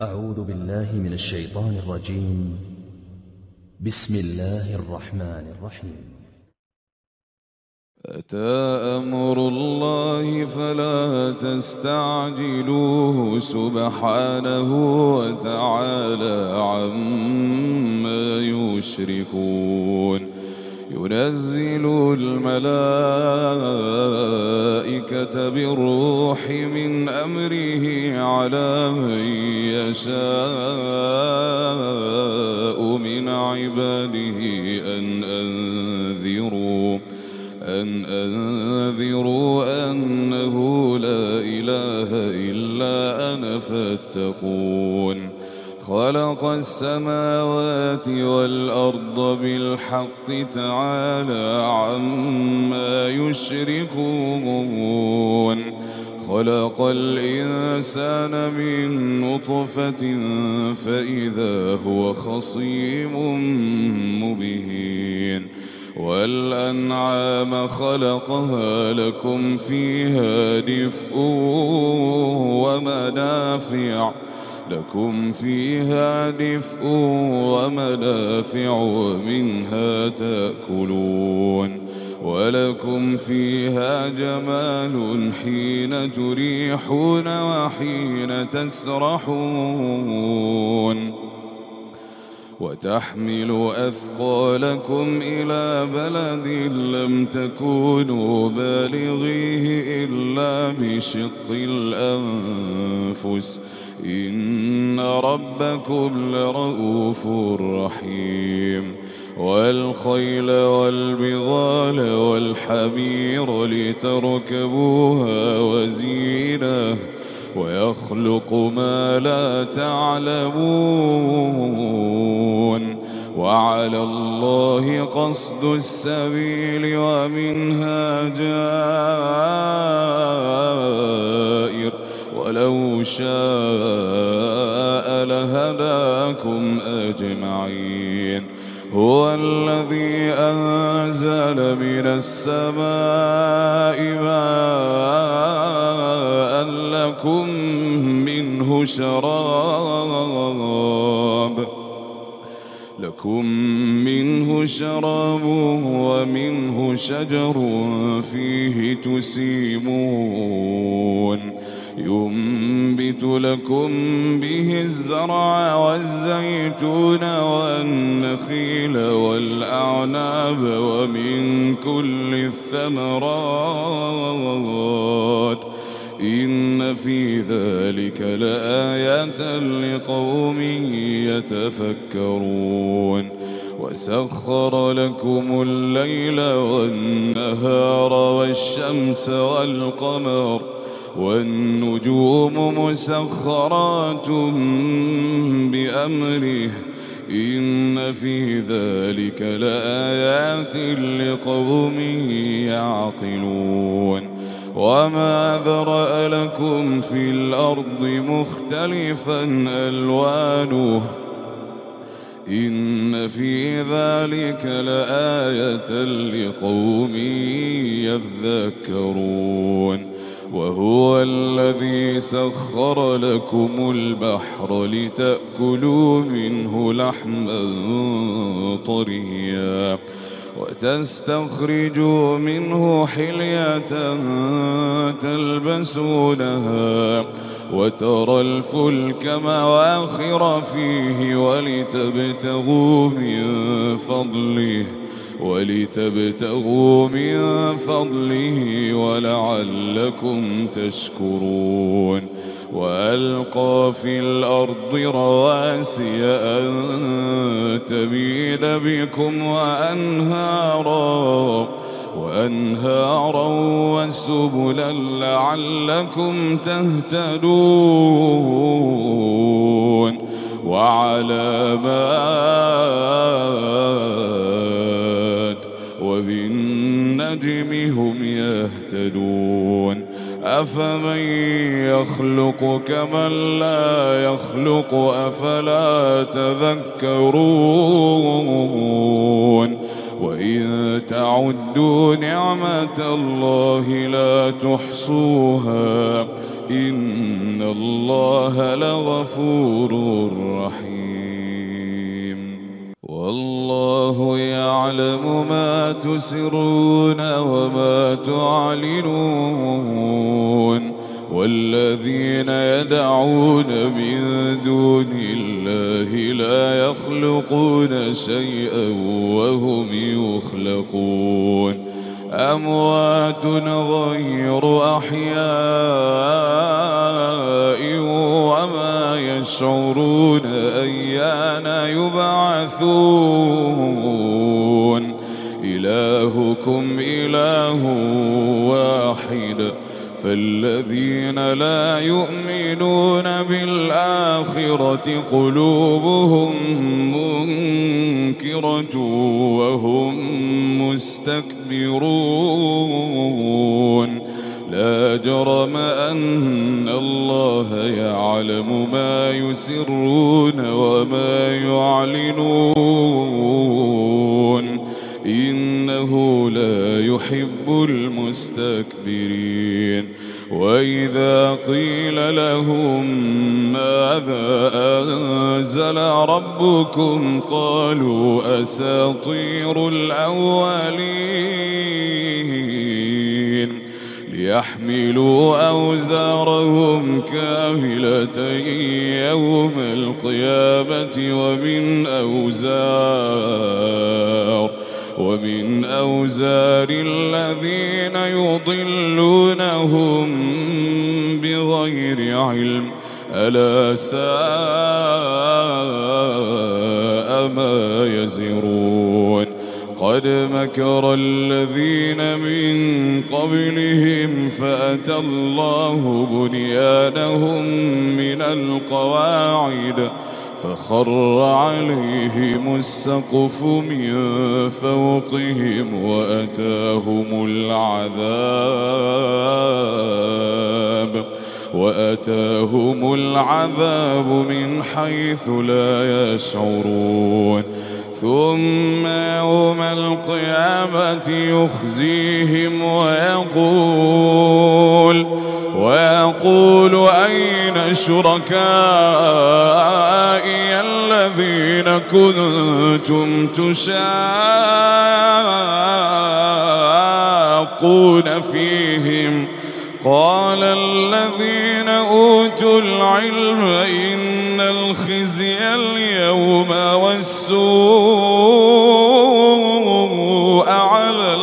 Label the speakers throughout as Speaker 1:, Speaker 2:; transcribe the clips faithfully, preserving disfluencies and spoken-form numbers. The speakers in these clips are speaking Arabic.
Speaker 1: أعوذ بالله من الشيطان الرجيم. بسم الله الرحمن الرحيم.
Speaker 2: أتى أمر الله فلا تستعجلوه سبحانه وتعالى عما يشركون. ينزل الملائكة بالروح من أمره على من يشاء من عباده أن أنذروا أن أنذروا أنه لا إله إلا أنا فاتقون. خلق السماوات والأرض بالحق تعالى عما يشركون. خلق الإنسان من نطفة فإذا هو خصيم مبين. والأنعام خلقها لكم فيها دفء ومنافع لكم فيها دفء ومنافع ومنها تأكلون. ولكم فيها جمال حين تريحون وحين تسرحون. وتحمل أثقالكم إلى بلد لم تكونوا بالغيه إلا بشق الأنفس إن ربكم لرؤوف رحيم. والخيل والبغال والحمير لتركبوها وزينة ويخلق ما لا تعلمون. وعلى الله قصد السبيل ومنها جائر ولو شاء لهداكم أجمعين. هو الذي أنزل من السماء ماء لكم منه شراب لكم منه شراب ومنه شجر فيه تسيمون. ينبت لكم به الزرع والزيتون والنخيل والأعناب ومن كل الثمرات إن في ذلك لآية لقوم يتفكرون. وسخر لكم الليل والنهار والشمس والقمر والنجوم مسخرات بأمره إن في ذلك لآيات لقوم يعقلون. وما ذرأ لكم في الأرض مختلفا ألوانه إن في ذلك لآية لقوم يذكرون. وهو الذي سخر لكم البحر لتأكلوا منه لحما طريا وتستخرجوا منه حلية تلبسونها وترى الفلك مواخر فيه ولتبتغوا من فضله ولتبتغوا من فضله ولعلكم تشكرون. وألقى في الأرض رواسي أن تميد بكم وأنهارا وأنهارا وسبلا لعلكم تهتدون. وعلامات وبالنجم هم يهتدون. أفمن يخلق كمن لا يخلق أفلا تذكرون. وإن تعدوا نعمة الله لا تحصوها إن الله لغفور رحيم. والله يعلم ما تسرون وما تعلنون، والذين يدعون من دون الله لا يخلقون شيئا وهم يخلقون، أموات غير أحياء وما يشعرون أيان يبعثون. إلهكم إله واحد، فالذين لا يؤمنون بالآخرة قلوبهم منكرة وهم مستكبرون. لا جرم أن الله يعلم ما يسرون وما يعلنون، إنه لا يحب المستكبرين. وإذا قيل لهم ماذا أنزل ربكم قالوا أساطير الأولين، ليحملوا أوزارهم كاملة يوم القيامة ومن أوزار ومن أوزار الذين يضلونهم بغير علم، ألا ساء ما يزرون. قد مكر الذين من قبلهم فأتى الله بنيانهم من القواعد فخر عليهم السقف من فوقهم وأتاهم العذاب وأتاهم العذاب من حيث لا يشعرون. ثم يوم القيامة يخزيهم ويقول ويقول أين شركائي الذين كنتم تشاقون فيهم؟ قال الذين أوتوا العلم إن الخزي اليوم والسوء على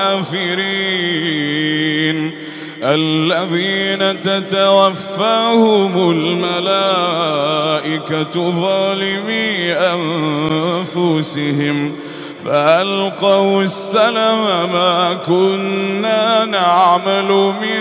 Speaker 2: الكافرين الذين تتوفاهم الملائكة ظالمي أنفسهم فألقوا السلم ما كنا نعمل من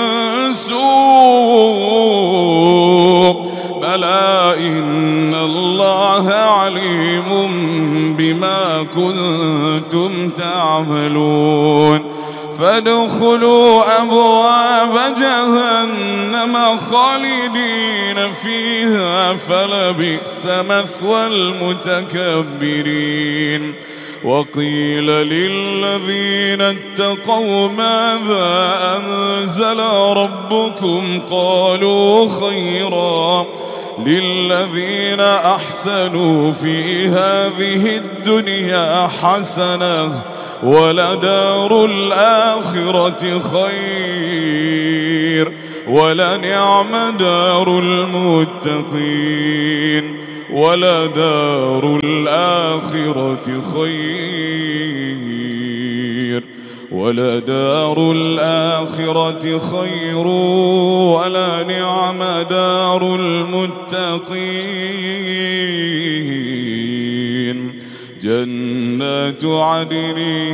Speaker 2: سوء بلى إن الله عليم بما كنتم تعملون. فادخلوا أبواب جهنم خالدين فيها فلبئس مثوى المتكبرين. وقيل للذين اتقوا ماذا أنزل ربكم قالوا خيرا للذين أحسنوا في هذه الدنيا حسنة ولدار الآخرة خير ولنعم دار المتقين ولدار الآخرة خير ولدار الآخرة خير ولنعم دار المتقين. جنات عدن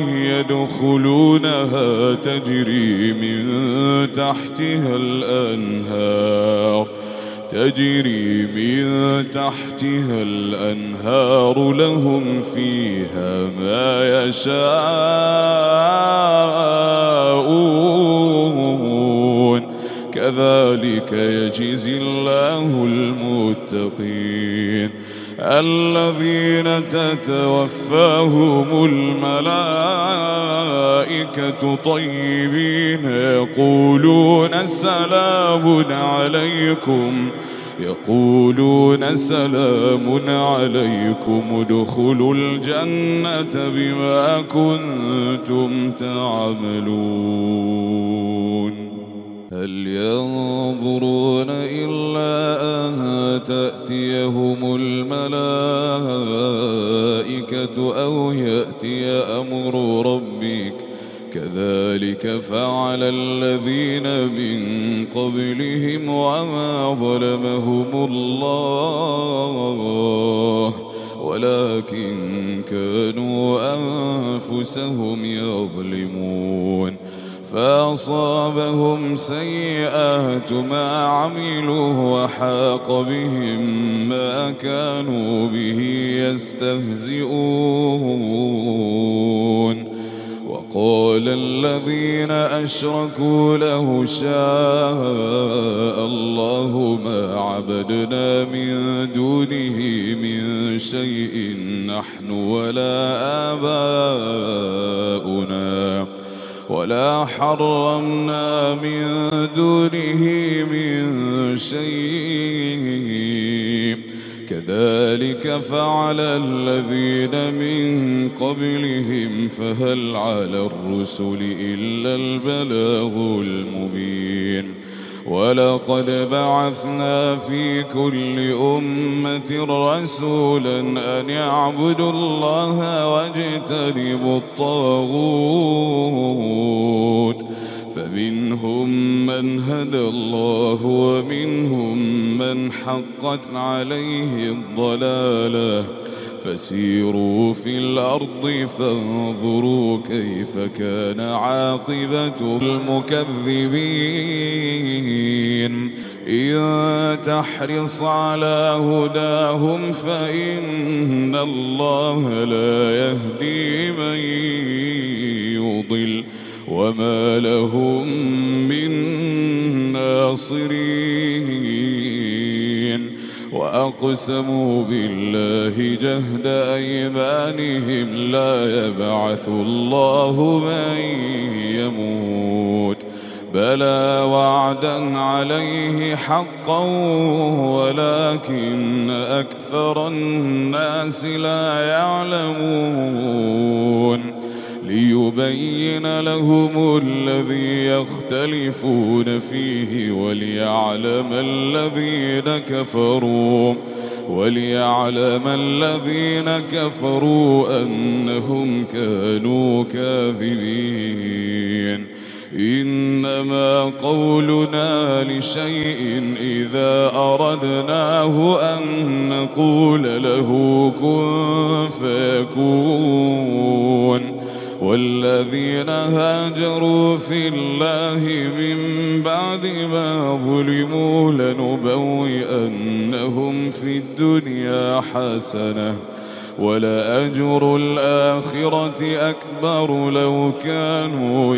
Speaker 2: يدخلونها تجري من تحتها الأنهار تجري من تحتها الأنهار لهم فيها ما يشاءون كذلك يجزي الله المتقين. الذين تتوفاهم الملائكة طيبين يقولون سلام عليكم يقولون سلام عليكم ادخلوا الجنة بما كنتم تعملون. هل ينظرون إلا أن تأتيهم الملائكة أو يأتي أمر ربك كذلك فعل الذين من قبلهم وما ظلمهم الله ولكن كانوا أنفسهم يظلمون. فأصابهم سيئات ما عملوا وحاق بهم ما كانوا به يستهزئون. وقال الذين أشركوا لو شاء الله ما عبدنا من دونه من شيء نحن ولا آباؤنا ولا حرمنا من دونه من شيء كذلك فعل الذين من قبلهم فهل على الرسل إلا البلاغ المبين. ولقد بعثنا في كل أمة رسولا أن يعبدوا الله واجتنبوا الطاغوت فمنهم من هدى الله ومنهم من حقت عليه الضلالة فسيروا في الأرض فانظروا كيف كان عاقبة المكذبين. إن تحرص على هداهم فإن الله لا يهدي من يضل وما لهم من ناصرين. وأقسموا بالله جهد أيمانهم لا يبعث الله من يموت بلى وعدا عليه حقا ولكن أكثر الناس لا يعلمون. ليبين لهم الذي يختلفون فيه وليعلم الذين كفروا وليعلم الذين كفروا أنهم كانوا كاذبين. إنما قولنا لشيء إذا أردناه أن نقول له كن فيكون. والذين هاجروا في الله من بعد ما ظلموا لنبوئنهم في الدنيا حسنة ولأجر الآخرة أكبر لو كانوا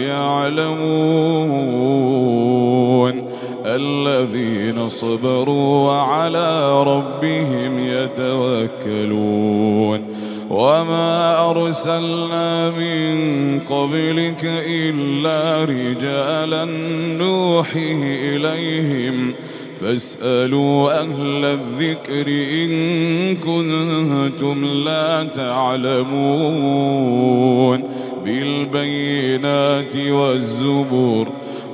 Speaker 2: يعلمون. الذين صبروا وعلى ربهم يتوكلون. وما أرسلنا من قبلك إلا رجالا نوحي إليهم فاسألوا أهل الذكر إن كنتم لا تعلمون. بالبينات والزبور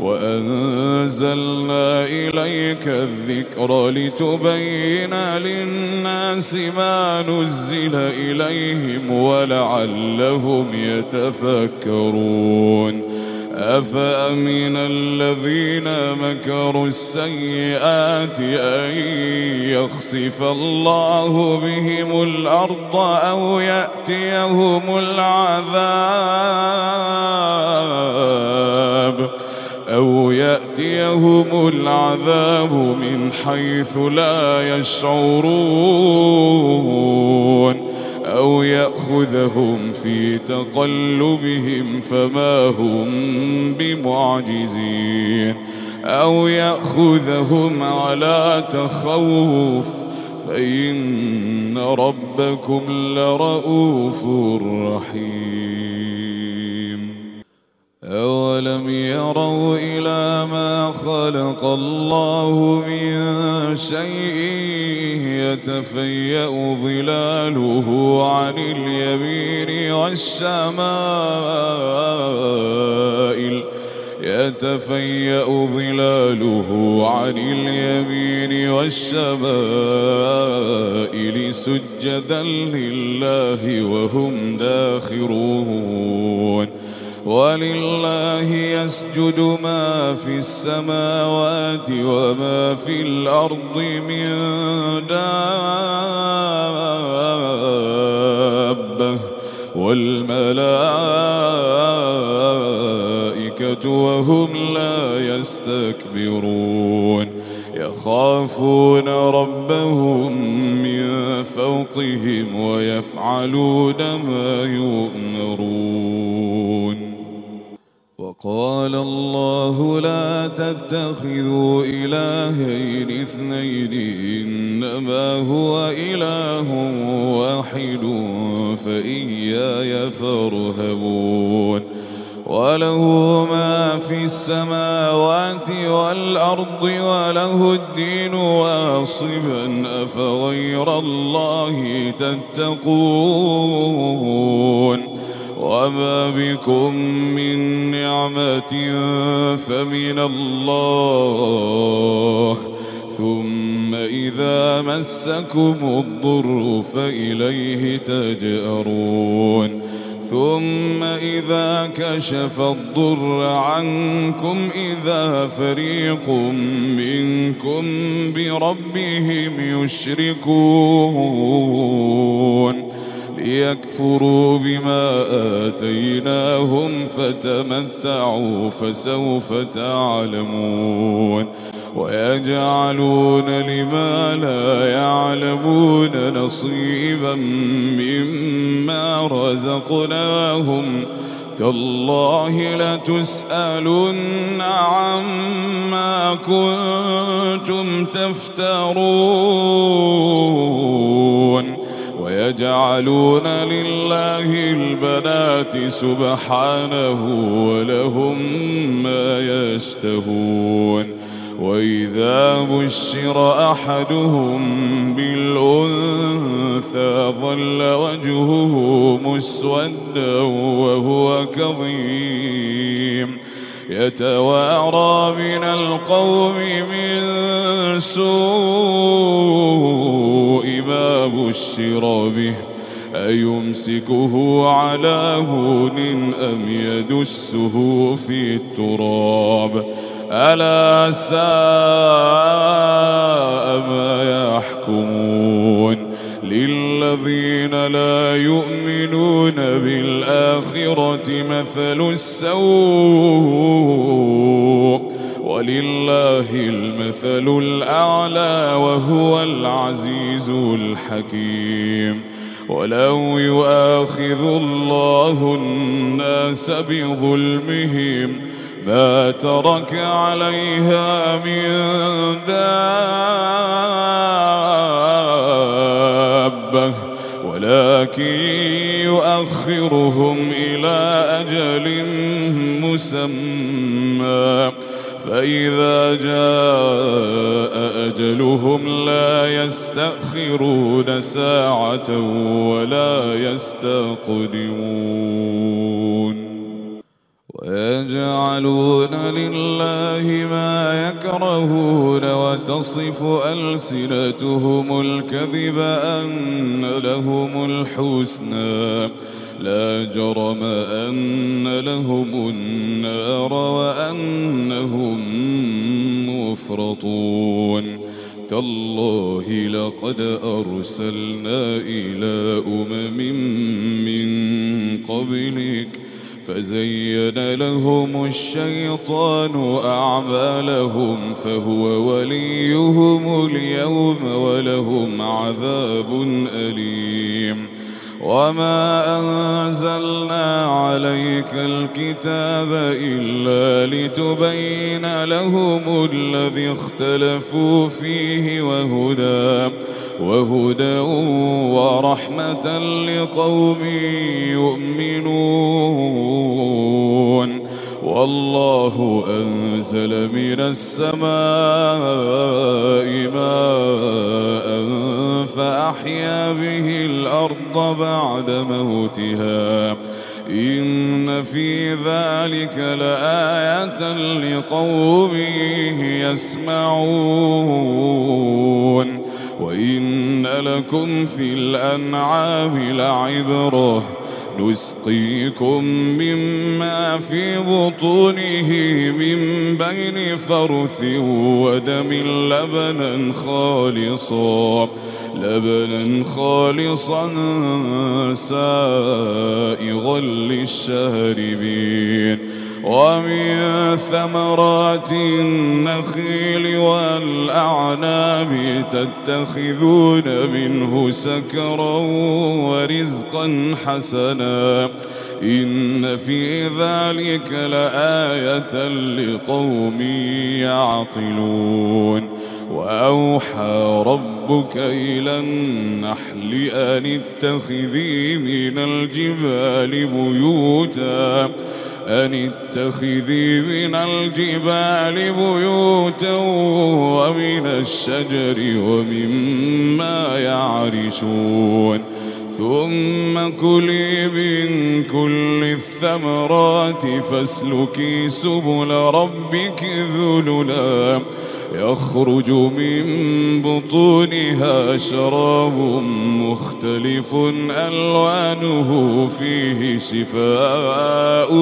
Speaker 2: وأنزلنا إليك الذكر لتبين للناس ما نزل إليهم ولعلهم يتفكرون. أفأمن الذين مكروا السيئات أن يخسف الله بهم الأرض أو يأتيهم العذاب أو يأتيهم العذاب من حيث لا يشعرون أو يأخذهم في تقلبهم فما هم بمعجزين أو يأخذهم على تخوف فإن ربكم لرؤوف رحيم. أولم يروا إلى ما خلق الله من شيء يتفيأ ظلاله عن اليمين والشمائل يتفيأ ظلاله عن اليمين والشمائل سجدا لله وهم داخرون. ولله يسجد ما في السماوات وما في الأرض من دابة والملائكة وهم لا يستكبرون يخافون ربهم من فوقهم ويفعلون ما يؤمرون. وقال الله لا تتخذوا إلهين اثنين إنما هو إله واحد فإياي فارهبون. وله ما في السماوات والأرض وله الدين واصبا أفغير الله تتقون. وما بكم من نعمة فمن الله ثم إذا مسكم الضر فإليه تجأرون. ثم إذا كشف الضر عنكم إذا فريق منكم بربهم يشركون ليكفروا بما آتيناهم فتمتعوا فسوف تعلمون. ويجعلون لما لا يعلمون نصيبا مما رزقناهم تالله لتسألن عما كنتم تفترون. ويجعلون لله البنات سبحانه ولهم ما يشتهون. وإذا بشر أحدهم بالأنثى ظل وجهه مسودا وهو كظيم يتوارى من القوم من سوء ما بشر به أيمسكه على هون أم يدسه في التراب ألا ساء ما يحكمون. للذين لا يؤمنون بالآخرة مثل السوء ولله المثل الأعلى وهو العزيز الحكيم. ولو يؤاخذ الله الناس بظلمهم ما ترك عليها من دابة ولكن يؤخرهم إلى أجل مسمى فإذا جاء أجلهم لا يستأخرون ساعة ولا يستقدمون. ويجعلون لله ما يكرهون وتصف ألسنتهم الكذب أن لهم الحسنى لا جرم أن لهم النار وأنهم مفرطون. تالله لقد أرسلنا إلى أمم من قبلك فزين لهم الشيطان أعمالهم فهو وليهم اليوم ولهم عذاب أليم. وما أنزلنا عليك الكتاب إلا لتبين لهم الذي اختلفوا فيه وهدى وهدى ورحمة لقوم يؤمنون. والله أنزل من السماء ماء فأحيا به الأرض بعد موتها إن في ذلك لآية لقوم يسمعون. وإن لكم في الأنعام لعبرة نسقيكم مما في بطونه من بين فرث ودم لبنا خالصا لبنا خالصا سائغا للشاربين. ومن ثمرات النخيل والأعناب تتخذون منه سكرا ورزقا حسنا إن في ذلك لآية لقوم يعقلون. وأوحى ربك إلى النحل أن اتخذي من الجبال بيوتا أن اتخذي من الجبال بيوتا ومن الشجر ومما يعرشون. ثم كلي من كل الثمرات فاسلكي سبل ربك ذللا يخرج من بطونها شراب مختلف ألوانه فيه شفاء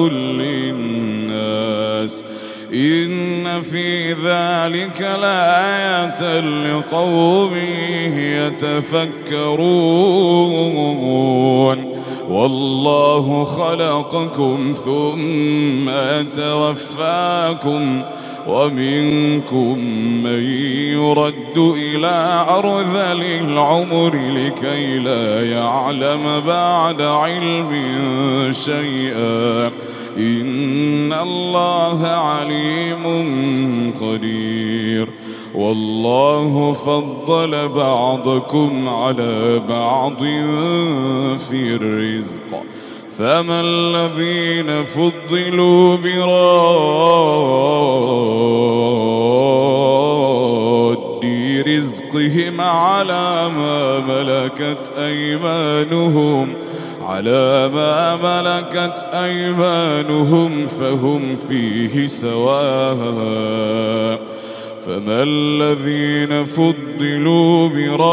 Speaker 2: للناس إن في ذلك لآية لقوم يتفكرون. والله خلقكم ثم يتوفاكم ومنكم من يرد إلى أرذل العمر لكي لا يعلم بعد علم شيئا إن الله عليم قدير. والله فضل بعضكم على بعض في الرزق فما الذين فضلوا براد رزقهم على ما ملكت أيمانهم على ما ملكت أيمانهم فهم فيه سواء. فما الذين فضلوا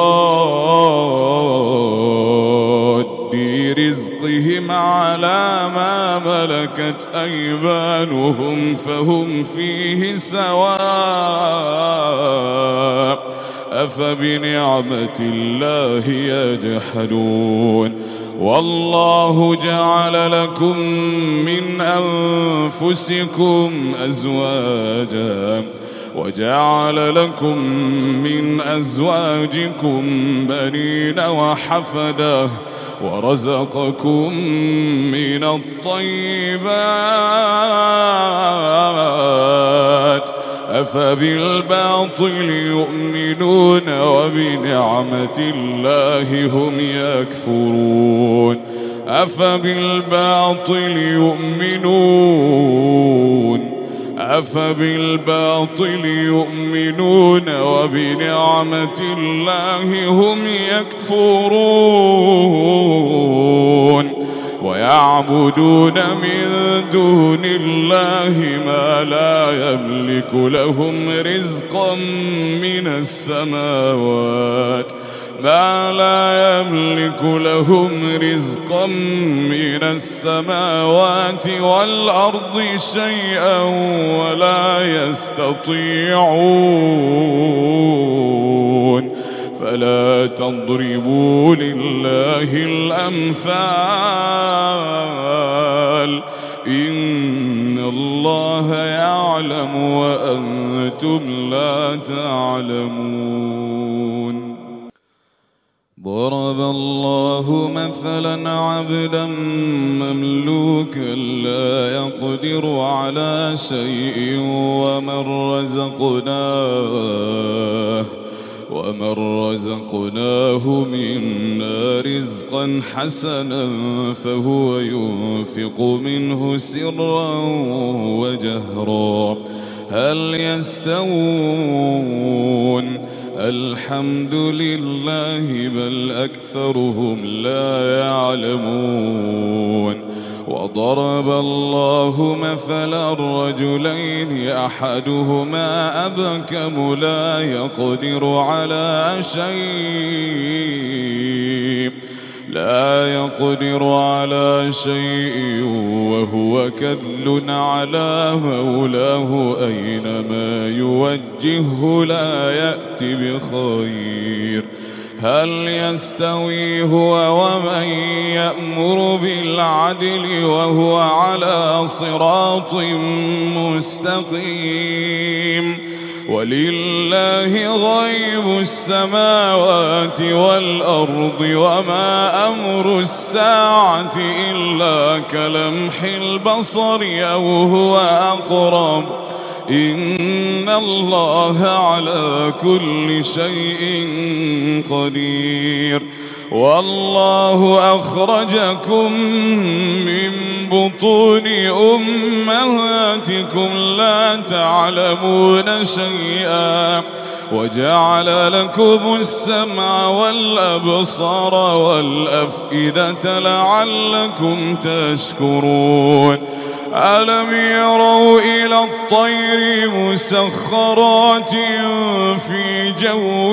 Speaker 2: براد رزقهم على ما ملكت أيمانهم فهم فيه سواء. أفبنعمة الله يجحدون. والله جعل لكم من أنفسكم أزواجا وجعل لكم من أزواجكم بنين وحفدة ورزقكم من الطيبات أفبالباطل يؤمنون وبنعمة الله هم يكفرون. أفبالباطل يؤمنون أفبالباطل يؤمنون وبنعمة الله هم يكفرون. ويعبدون من دون الله ما لا يملك لهم رزقا من السماوات ما لا يملك لهم رزقا من السماوات والأرض شيئا ولا يستطيعون. فلا تضربوا لله الأمثال إن الله يعلم وأنتم لا تعلمون. ضرب الله مثلا عبدا مملوكا لا يقدر على شيء ومن رزقناه ومن رزقناه منا رزقا حسنا فهو ينفق منه سرا وجهرا هل يستوون الحمد لله بل أكثرهم لا يعلمون وضرب الله مثلا رجلين أحدهما أبكم لا يقدر على شيء لا يقدر على شيء وهو كل على مولاه أينما يوجهه لا يأتي بخير هل يستوي هو ومن يأمر بالعدل وهو على صراط مستقيم ولله غيب السماوات والأرض وما أمر الساعة إلا كلمح البصر أو هو أقرب إن الله على كل شيء قدير والله أخرجكم من بطون أمهاتكم لا تعلمون شيئا وجعل لكم السمع والأبصار والأفئدة لعلكم تشكرون ألم يروا إلى الطير مسخرات في جو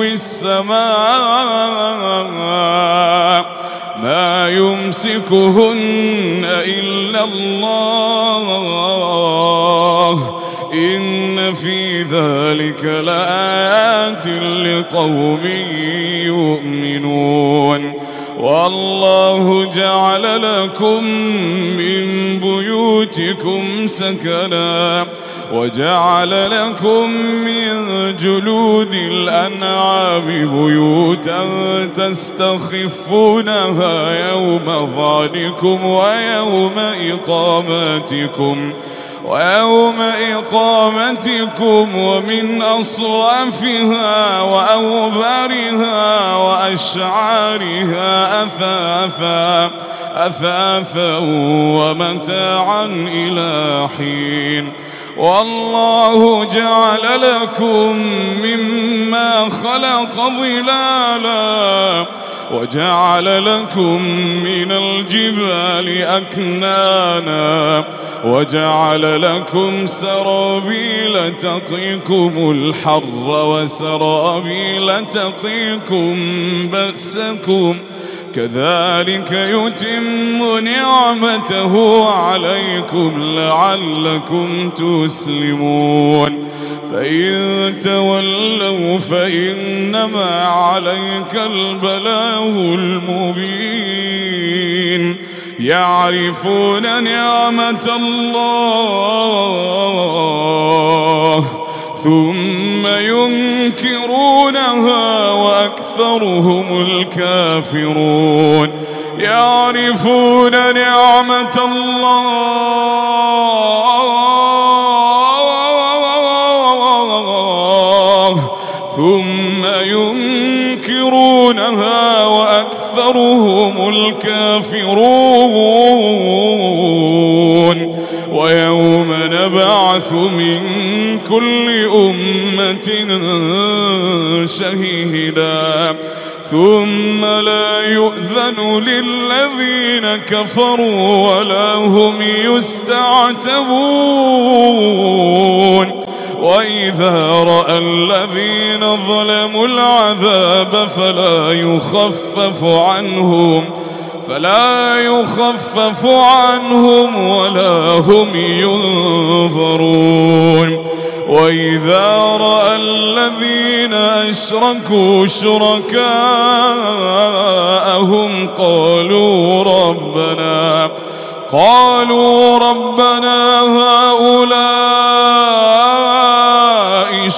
Speaker 2: السماء ما يمسكهن إلا الله إن في ذلك لآيات لقوم يؤمنون والله جعل لكم من بيوتكم سكنا وجعل لكم من جلود الأنعام بيوتا تستخفونها يوم ظعنكم ويوم إقامتكم ويوم إقامتكم ومن أصوافها وأوبارها وأشعارها أثاثا أثاثا ومتاعا إلى حين والله جعل لكم مما خلق ظلالا وجعل لكم من الجبال أكنانا وجعل لكم سرابيل تقيكم الحر وسرابيل تقيكم بأسكم كذلك يتم نعمته عليكم لعلكم تسلمون فإن تولوا فإنما عليك البلاغ المبين يعرفون نعمة الله ثم ينكرونها وأكثرهم الكافرون يعرفون نعمة الله ثم ينكرونها وأكثرهم الكافرون ويوم نبعث من كل أمة شهيدا ثم لا يؤذن للذين كفروا ولا هم يستعتبون وإذا رأى الذين ظلموا العذاب فلا يخفف عنهم فلا يخفف عنهم ولا هم ينظرون وإذا رأى الذين أشركوا شركاءهم قالوا ربنا قالوا ربنا هؤلاء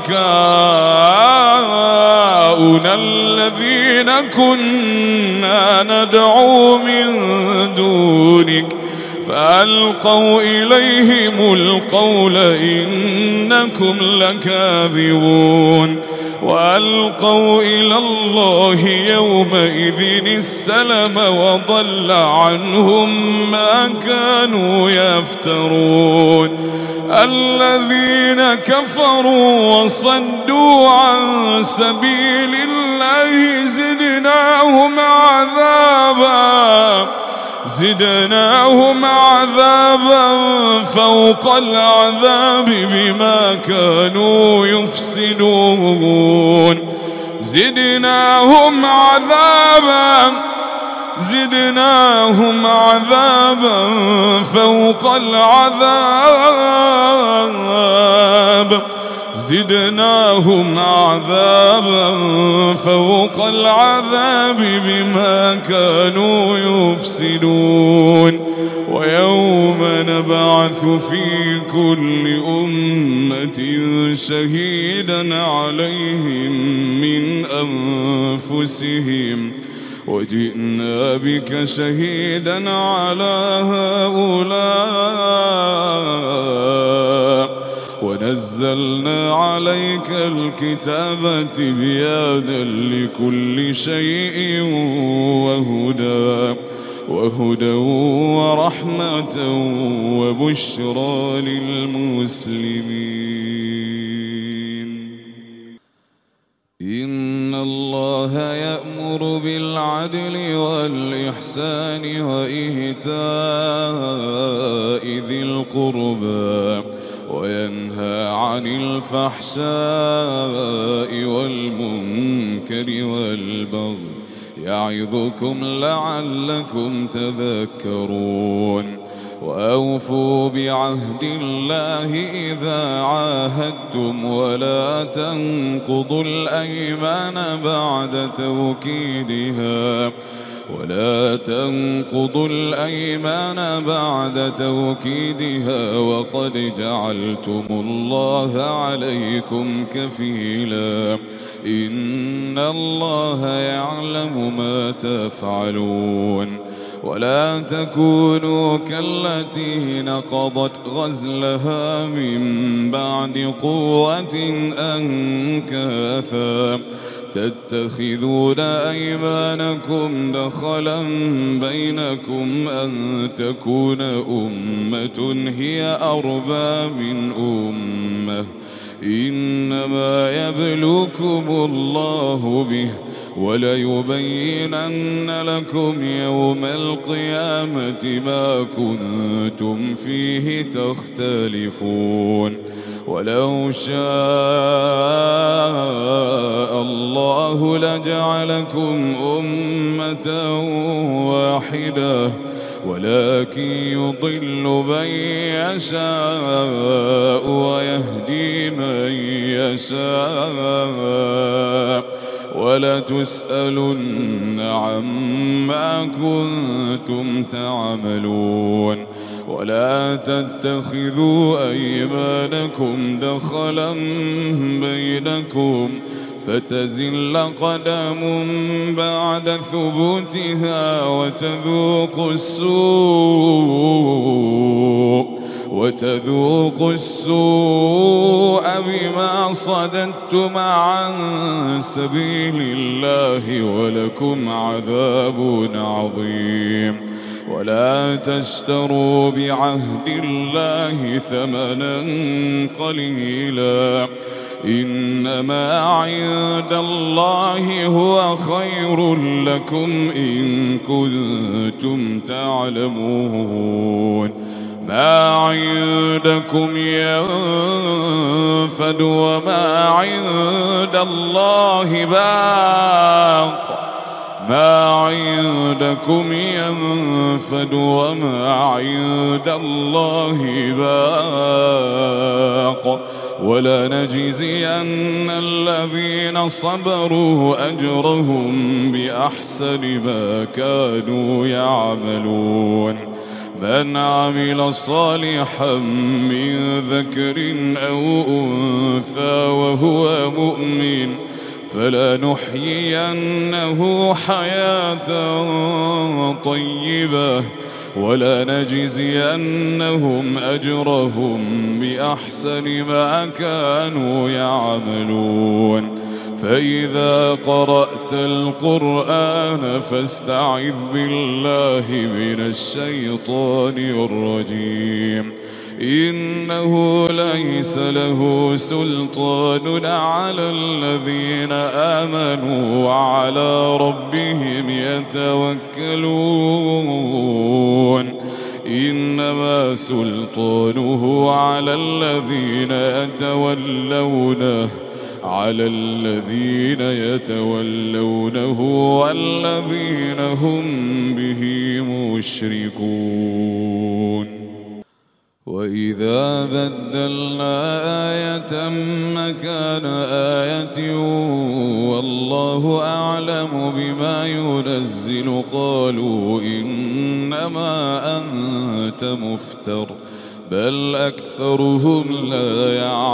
Speaker 2: شركاؤنا الذين كنا ندعو من دونك فألقوا إليهم القول إنكم لكاذبون وألقوا إلى الله يومئذ السلم وضل عنهم ما كانوا يفترون الذين كفروا وصدوا عن سبيل الله زدناهم عذابا زدناهم عذابا فوق العذاب بما كانوا يفسدون زدناهم عذابا زدناهم عذابا فوق العذاب زدناهم عذابا فوق العذاب بما كانوا يفسدون ويوم نبعث في كل أمة شهيدا عليهم من أنفسهم وجئنا بك شهيدا على هؤلاء ونزلنا عليك الكتاب تبيانا لكل شيء وهدى وهدى ورحمة وبشرى للمسلمين إن الله يأمر بالعدل والإحسان وإيتاء ذي القربى وينهى عن الفحشاء والمنكر والبغي يعظكم لعلكم تذكرون وأوفوا بعهد الله إذا عاهدتم ولا تنقضوا الأيمان بعد توكيدها ولا تنقضوا الأيمان بعد توكيدها وقد جعلتم الله عليكم كفيلا إن الله يعلم ما تفعلون ولا تكونوا كالتي نقضت غزلها من بعد قوة أنكاثا تتخذون أيمانكم دخلا بينكم أن تكون أمة هي أربى من أمة إنما يبلوكم الله به وليبينن لكم يوم القيامة ما كنتم فيه تختلفون ولو شاء الله لجعلكم أمة واحدة ولكن يضل من يشاء ويهدي من يشاء ولتسألن عما كنتم تعملون ولا تتخذوا أيمانكم دخلا بينكم فتزل قدم بعد ثبوتها وتذوقوا السوء وتذوقوا السوء بما صددتم عن سبيل الله ولكم عذاب عظيم ولا تشتروا بعهد الله ثمنا قليلا إنما عند الله هو خير لكم إن كنتم تعلمون ما عندكم ينفد وما عند الله باق ما عندكم ينفد وما عند الله باق ولنجزين الذين صبروا أجرهم بأحسن ما كانوا يعملون من عمل صالحا من ذكر أو أنثى وهو مؤمن فلنحيينه حياة طيبة ولنجزينهم أجرهم بأحسن ما كانوا يعملون فإذا قرأت القرآن فاستعذ بالله من الشيطان الرجيم إنه ليس له سلطان على الذين آمنوا وعلى ربهم يتوكلون إنما سلطانه على الذين يتولونه على الذين يتولونه والذين هم به مشركون. وإذا بدلنا آية مكان آية والله أعلم بما ينزل قالوا إنما أنت مفتر بل أكثرهم لا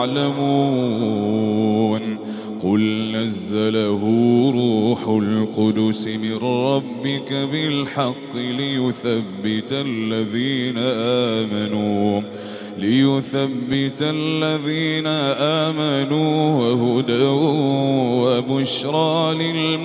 Speaker 2: يعلمون. قل نزله روح القدس من ربك بالحق ليثبت الذين آمنوا ليثبت الذين آمنوا وهدى وبشرى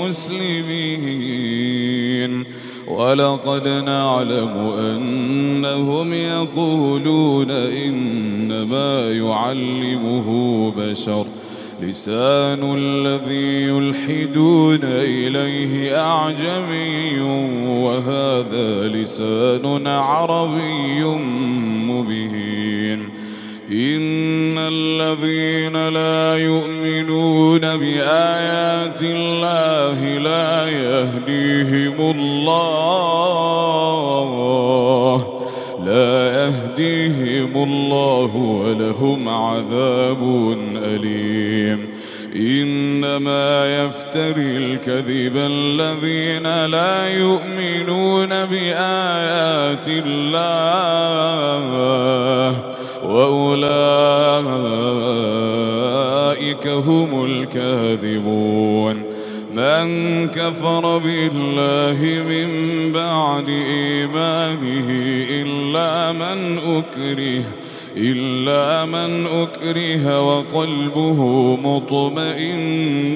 Speaker 2: للمسلمين. ولقد نعلم أنهم يقولون إنما يعلمه بشر لسان الذي يلحدون إليه أعجمي وهذا لسان عربي مبين. إن الذين لا يؤمنون بآيات الله لا يهديهم الله لا يهديهم الله ولهم عذاب أليم. إنما يفتري الكذب الذين لا يؤمنون بآيات الله وأولئك هم الكاذبون. من كفر بالله من بعد إيمانه إلا من أكره إلا من أكره وقلبه مطمئن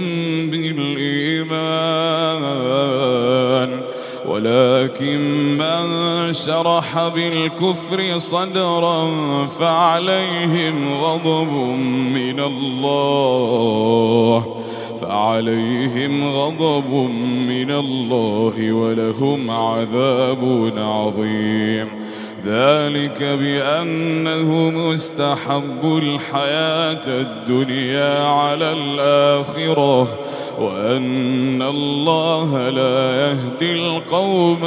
Speaker 2: بالإيمان ولكن من شرح بالكفر صدرا فعليهم غضب من الله فعليهم غضب من الله ولهم عذاب عظيم. ذلك بأنهم استحبوا الحياة الدنيا على الآخرة وأن الله لا يهدي القوم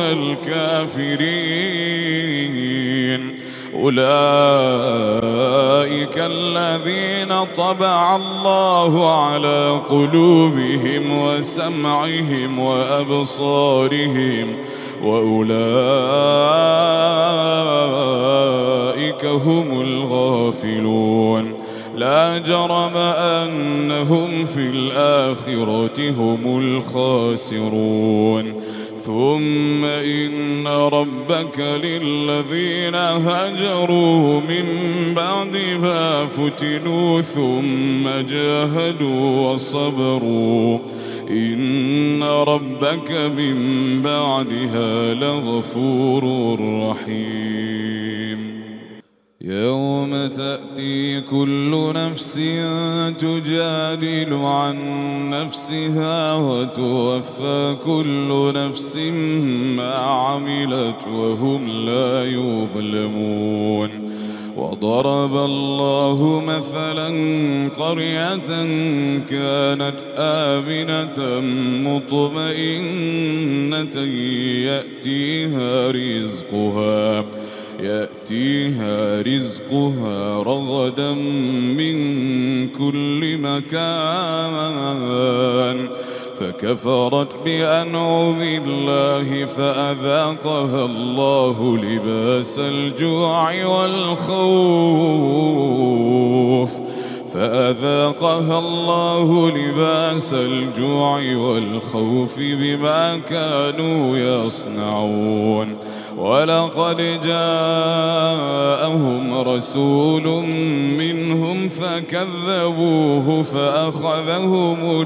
Speaker 2: الكافرين. أولئك الذين طبع الله على قلوبهم وسمعهم وأبصارهم وأولئك هم الغافلون. لا جرم أنهم في الآخرة هم الخاسرون. ثم إن ربك للذين هاجروا من بعد ما فتنوا ثم جاهدوا وصبروا إن ربك من بعدها لغفور رحيم. يوم تأتي كل نفس تجادل عن نفسها وتوفى كل نفس ما عملت وهم لا يظلمون. وضرب الله مثلا قرية كانت آمنة مطمئنة يأتيها رزقها يأتيها رزقها رغدا من كل مكان فكفرت بأنعم الله فأذاقها الله لباس الجوع والخوف فأذاقها الله لباس الجوع والخوف بما كانوا يصنعون. ولقد جاءهم رسول منهم فكذبوه فأخذهم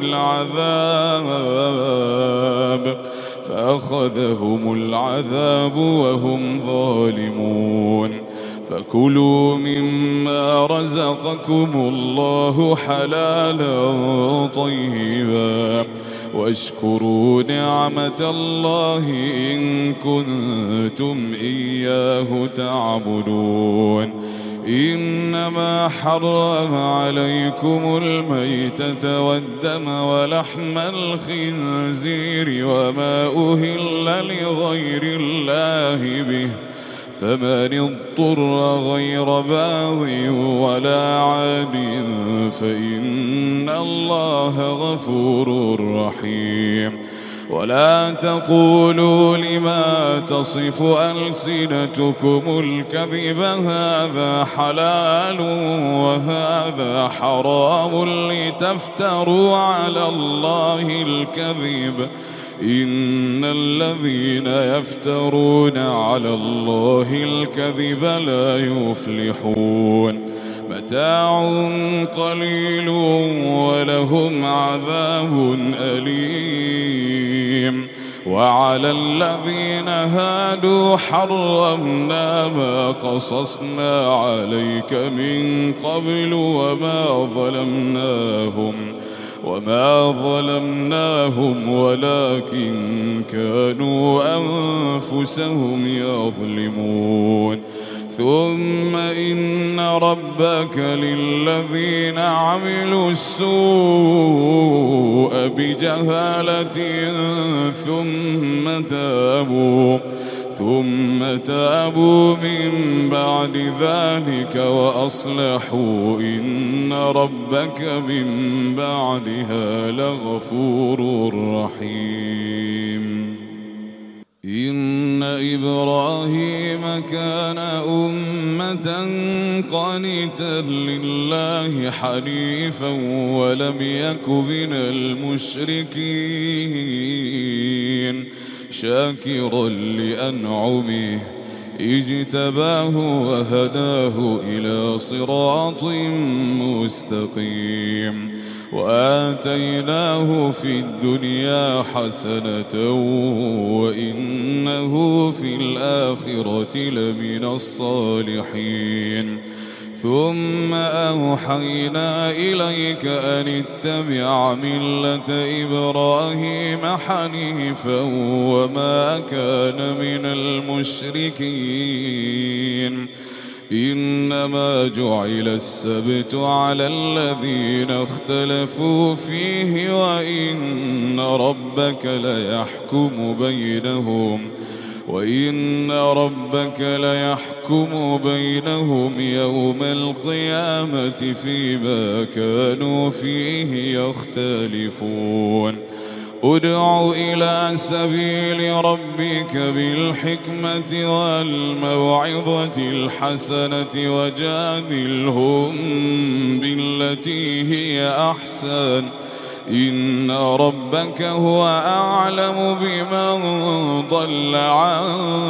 Speaker 2: العذاب فأخذهم العذاب وهم ظالمون فكلوا مما رزقكم الله حلالا طيبا واشكروا نعمة الله إن كنتم إياه تعبدون إنما حرم عليكم الميتة والدم ولحم الخنزير وما أهل لغير الله به فمن اضطر غير باغ ولا عاد فإن الله غفور رحيم ولا تقولوا لما تصف ألسنتكم الكذب هذا حلال وهذا حرام لتفتروا على الله الكذب إن الذين يفترون على الله الكذب لا يفلحون متاع قليل ولهم عذاب أليم وعلى الذين هادوا حرمنا ما قصصنا عليك من قبل وما ظلمناهم وما ظلمناهم ولكن كانوا أنفسهم يظلمون ثم إن ربك للذين عملوا السوء بجهالة ثم تابوا ثم تابوا من بعد ذلك وأصلحوا إن ربك من بعدها لغفور رحيم إن إبراهيم كان أمة قانتا لله حنيفا ولم يك من المشركين شاكرا لأنعمه اجتباه وهداه إلى صراط مستقيم وآتيناه في الدنيا حسنة وإنه في الآخرة لمن الصالحين ثم أوحينا إليك أن اتبع ملة إبراهيم حنيفا وما كان من المشركين إنما جعل السبت على الذين اختلفوا فيه وإن ربك ليحكم بينهم وإن ربك ليحكم بينهم يوم القيامة فيما كانوا فيه يختلفون ادع إلى سبيل ربك بالحكمة والموعظة الحسنة وجادلهم بالتي هي أحسن إن ربك هو أعلم بمن ضل عن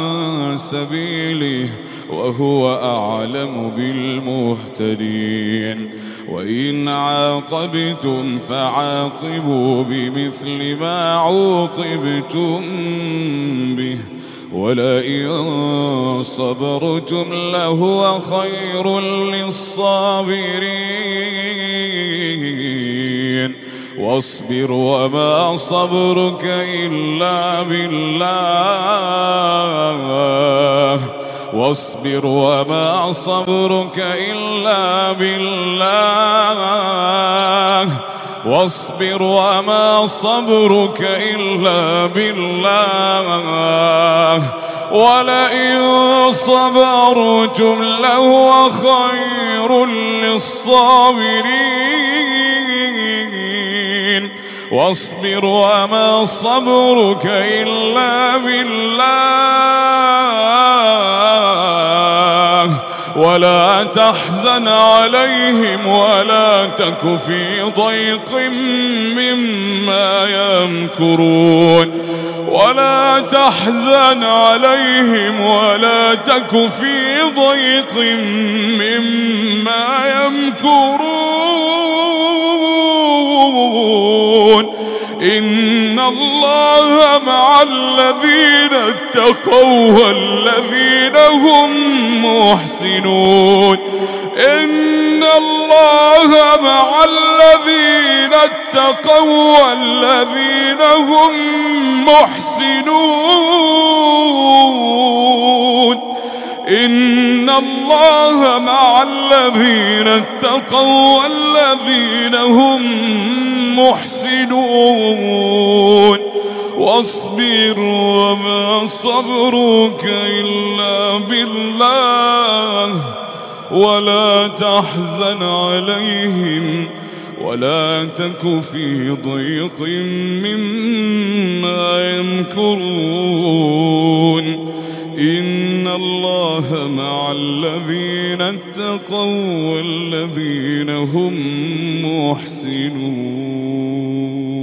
Speaker 2: سبيله وهو أعلم بالمهتدين وإن عاقبتم فعاقبوا بمثل ما عوقبتم به ولئن صبرتم لهو خير للصابرين واصبر وما صبرك إلا بالله واصبر وما صبرك إلا بالله واصبر وما صبرك إلا بالله ولئن صبرتم لهو خير للصابرين واصبر وما صبرك إلا بالله ولا ولا تحزن عليهم ولا تك في ضيق مما يمكرون ولا تحزن عليهم ولا تك في ضيق مما يمكرون إن الله مع الذين اتقوا والذين هم محسنون إن الله مع الذين اتقوا والذين هم محسنون إن الله مع الذين اتقوا والذين هم محسنون واصبر وما صبرك إلا بالله ولا تحزن عليهم ولا تك في ضيق مما يمكرون إن الله مع الذين اتقوا والذين هم محسنون.